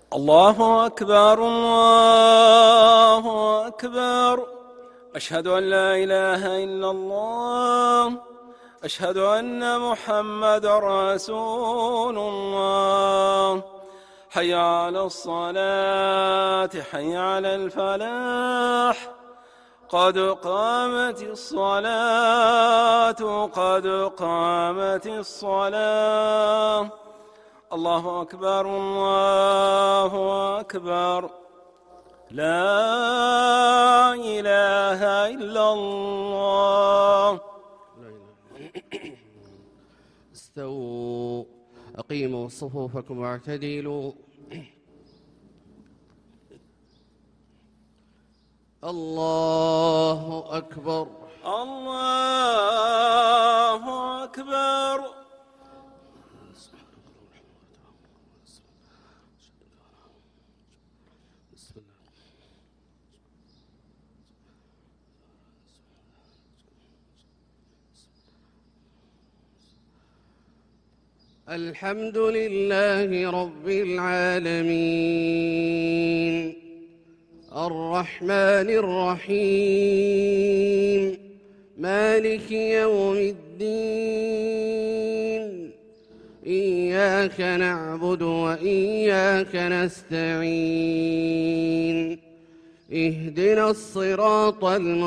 الله أكبر الله أكبر. أشهد أن لا إله إلا الله. أشهد أن محمد رسول الله. حي على الصلاة حي على الفلاح. قد قامت الصلاة قد قامت الصلاة. الله أكبر الله أكبر. لا إله إلا الله. استووا أقيموا صفوفكم واعتدلوا. الله أكبر الله أكبر. الحمد لله رب العالمين الرحمن الرحيم مالك يوم الدين. إياك نعبد وإياك نستعين. اهدنا الصراط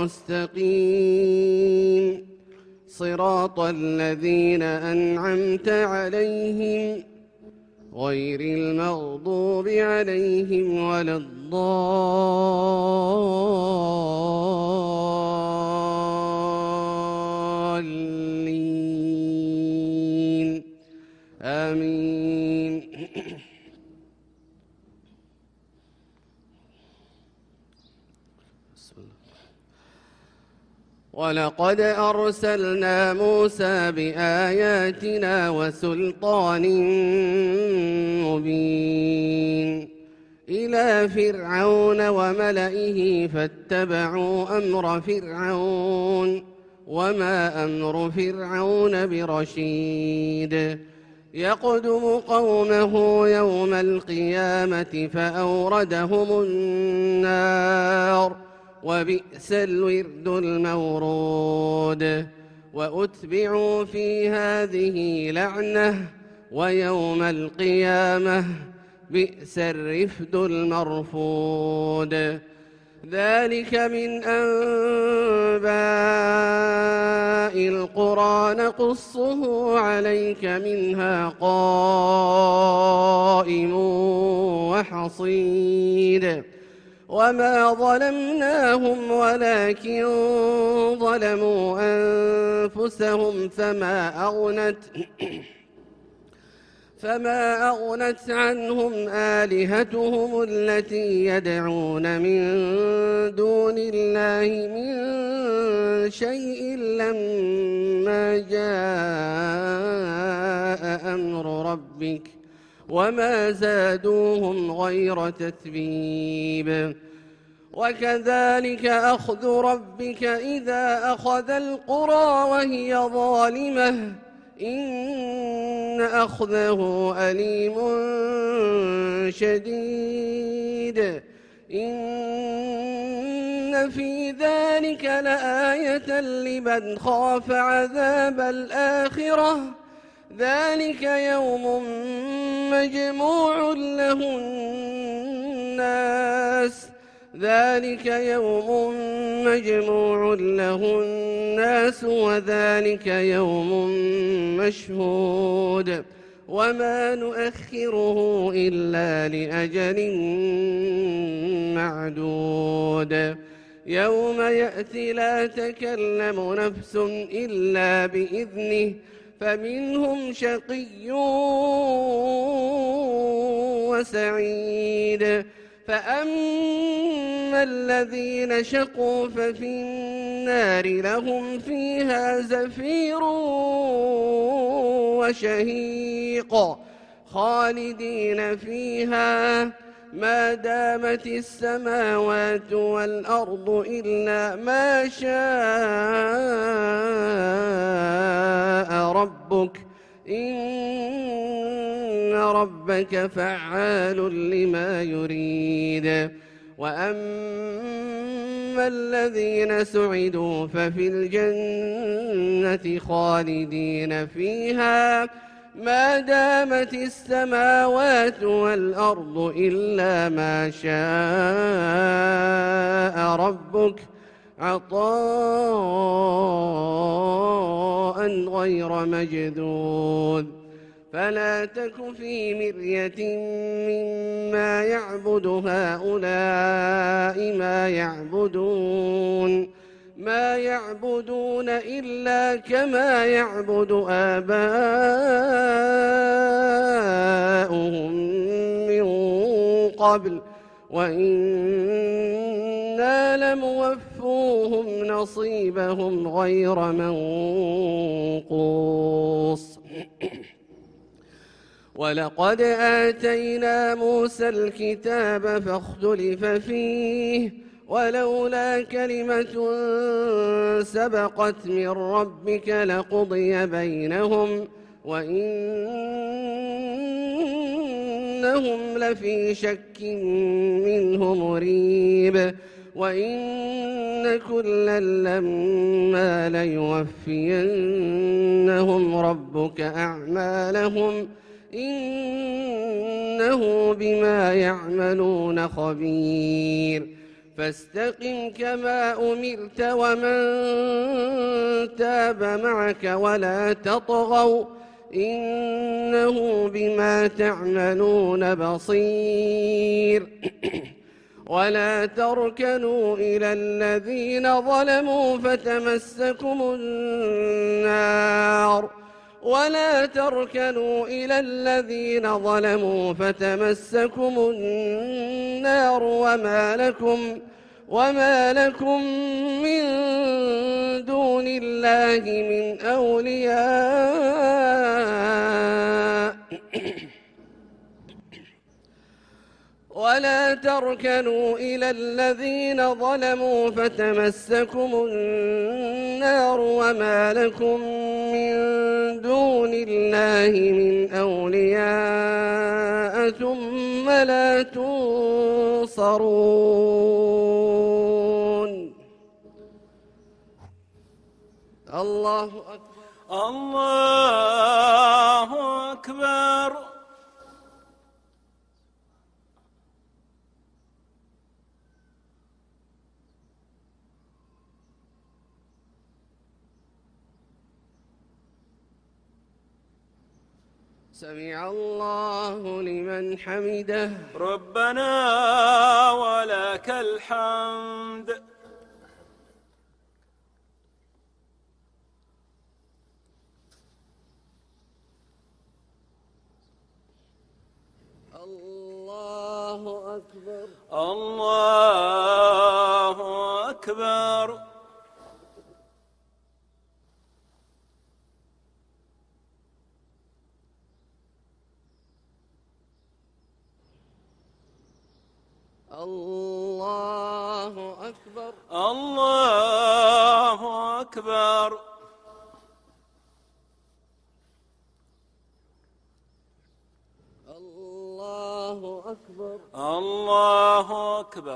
المستقيم صراط الذين أنعمت عليهم غير المغضوب عليهم ولا الضالين آمين. ولقد أرسلنا موسى بآياتنا وسلطان مبين إلى فرعون وملئه فاتبعوا أمر فرعون وما أمر فرعون برشيد. يقدم قومه يوم القيامة فأوردهم النار وبئس الورد المورود. وأتبعوا في هذه لعنة ويوم القيامة بئس الرفد المرفود. ذلك من أنباء القرى نقصه عليك منها قائم وحصيد. وما ظلمناهم ولكن ظلموا أنفسهم فما أغنت عنهم آلهتهم التي يدعون من دون الله من شيء لما جاء أمر ربك وما زادوهم غير تتبيب. وكذلك أخذ ربك إذا أخذ القرى وهي ظالمة إن أخذه أليم شديد. إن في ذلك لآية لمن خاف عذاب الآخرة. ذلك يوم مجموع له الناس وذلك يوم مشهود. وما نؤخره إلا لأجل معدود. يوم يأتي لا تكلم نفس إلا بإذنه فمنهم شقي وسعيد. فأما الذين شقوا ففي النار لهم فيها زفير وشهيق خالدين فيها ما دامت السماوات والأرض إلا ما شاء ربك إن ربك فعال لما يريد. وأما الذين سعدوا ففي الجنة خالدين فيها ما دامت السماوات والأرض إلا ما شاء ربك عطاء غير مجدود. فلا تك في مرية مما يعبد هؤلاء ما يعبدون إلا كما يعبد آباؤهم من قبل وإنا لموفوهم نصيبهم غير منقوص. ولقد آتينا موسى الكتاب فاختلف فيه ولولا كلمة سبقت من ربك لقضي بينهم وإنهم لفي شك منه مريب. وإن كلا لما ليوفينهم ربك أعمالهم إنه بما يعملون خبير. فاستقم كما أمرت ومن تاب معك ولا تطغوا إنه بما تعملون بصير. ولا تركنوا إلى الذين ظلموا فتمسكم النار وما لكم من دون الله من أولياء ولا تركنوا إلى الذين ظلموا فتمسكم النار وما لكم من دون الله من أولياء ثم لا تنصرون. الله أكبر. الله أكبر. سمع الله لمن حمده. ربنا ولك الحمد. الله أكبر. الله أكبر. الله أكبر. الله أكبر. الله أكبر. الله أكبر.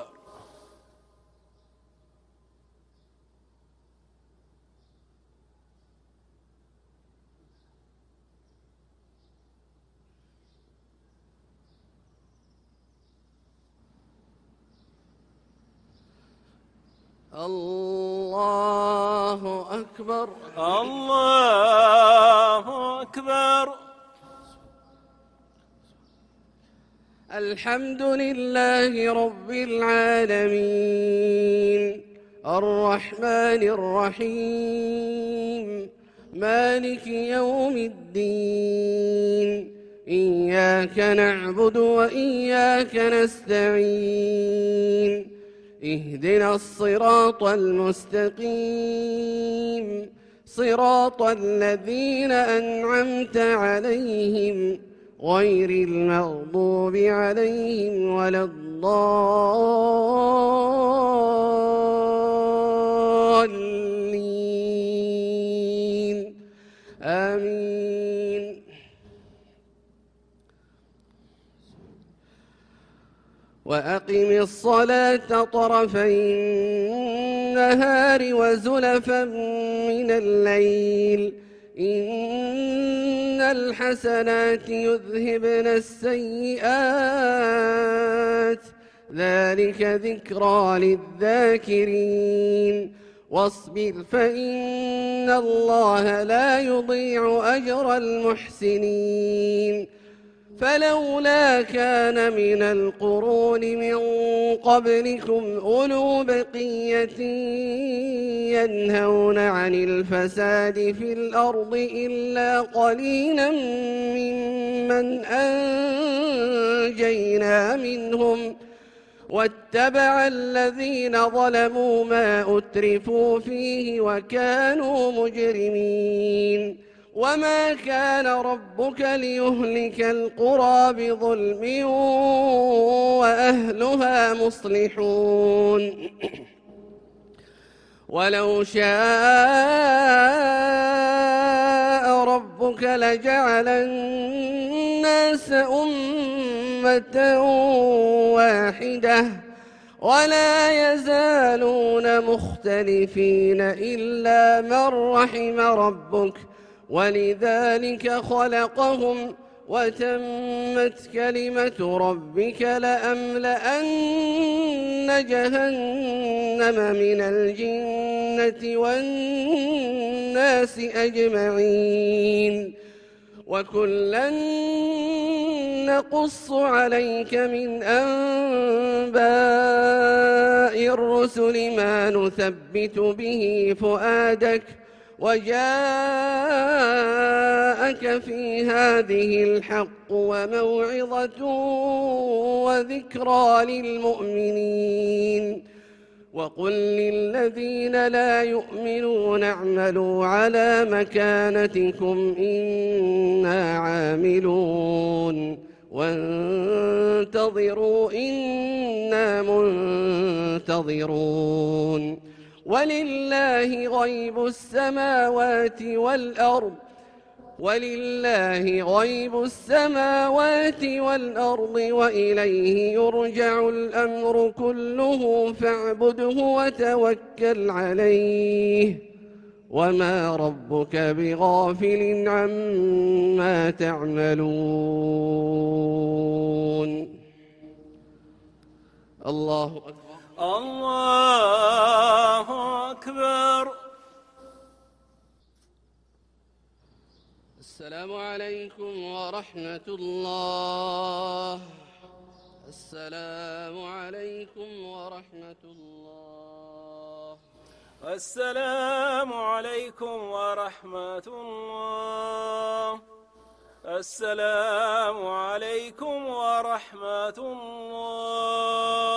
الله أكبر. الله أكبر. الحمد لله رب العالمين الرحمن الرحيم مالك يوم الدين إياك نعبد وإياك نستعين اهدنا الصراط المستقيم صراط الذين أنعمت عليهم غير المغضوب عليهم ولا الضالين آمين. وأقم الصلاة طرفي النهار وزلفا من الليل إن الحسنات يذهبن السيئات ذلك ذكرى للذاكرين واصبر فإن الله لا يضيع أجر المحسنين فلولا كان من القرون من قبلكم أولو بقية ينهون عن الفساد في الأرض إلا قليلا ممن أنجينا منهم واتبع الذين ظلموا ما أترفوا فيه وكانوا مجرمين وما كان ربك ليهلك القرى بظلم وأهلها مصلحون ولو شاء ربك لجعل الناس أمة واحدة ولا يزالون مختلفين إلا من رحم ربك ولذلك خلقهم وتمت كلمة ربك لأملأن جهنم من الجنة والناس أجمعين وكلا نقص عليك من أنباء الرسل ما نثبت به فؤادك وجاءك في هذه الحق وموعظة وذكرى للمؤمنين وقل للذين لا يؤمنون اعملوا على مكانتكم إنا عاملون وانتظروا إنا منتظرون ولله غيب السماوات والأرض وإليه يرجع الأمر كله فاعبده وتوكل عليه وما ربك بغافل عما تعملون الله أكبر الله أكبر. السلام عليكم ورحمة الله. السلام عليكم ورحمة الله. السلام عليكم ورحمة الله. السلام عليكم ورحمة الله.